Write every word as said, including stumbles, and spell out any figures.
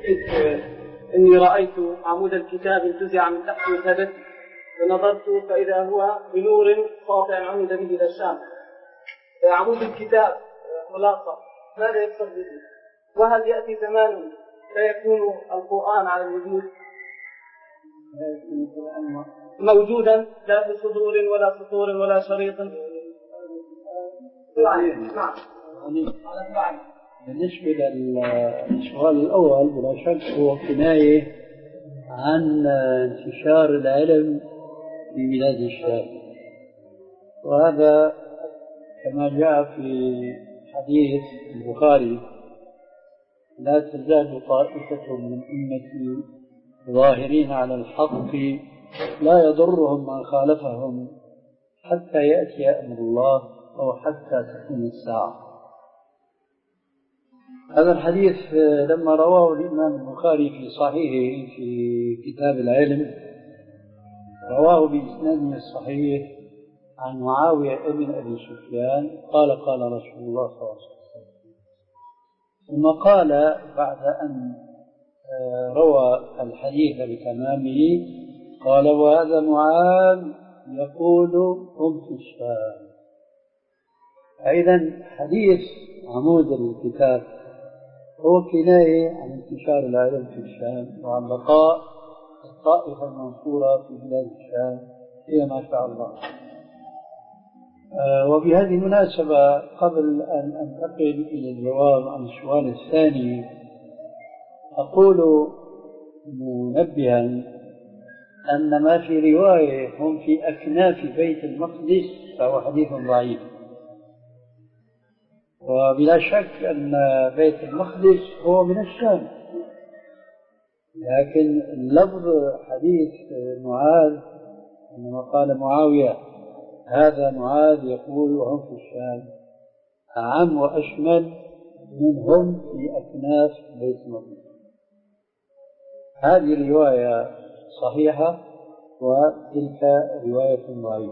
شيخ، إني رأيت عمود الكتاب انتزع من تحت الهدف ونظرت فإذا هو بنور ساطع عمد به إلى الشام. عمود الكتاب خلاصة، ماذا يقصد به؟ وهل يأتي زمان سيكون القرآن على الوجود موجودا لا في صدور ولا سطور ولا شريط؟ بالنسبة للسؤال الأول بلا شك هو كناية عن انتشار العلم في بلاد الشام، وهذا كما جاء في حديث البخاري: لا تزال طائفة من أمتي ظاهرين على الحق لا يضرهم من خالفهم حتى يأتي أمر الله أو حتى تكون الساعة. هذا الحديث لما رواه الإمام البخاري في صحيحه في كتاب العلم رواه بإسناده الصحيح عن معاوية ابن أبي سفيان قال: قال رسول الله صلى الله عليه وسلم. ثم قال بعد أن روى الحديث بتمامه قال: وهذا معاذ يقول هم في الشام. أيضا حديث عمود الكتاب هو كناية عن انتشار العلم في الشام وعن بقاء الطائفة المنصورة في بلاد الشام هي ما شاء الله. آه وبهذه المناسبة قبل أن أنتقل إلى الجواب عن السؤال الثاني أقول منبها أن ما في رواية هم في أكناف بيت المقدس فهو حديث ضعيف، وبلا شك أن بيت المقدس هو من الشام، لكن لفظ حديث معاذ عندما قال معاوية هذا معاذ يقول وهم في الشام أعم وأشمل منهم في أكناف بيت المقدس. هذه الرواية صحيحة وتلك رواية ضعيفة.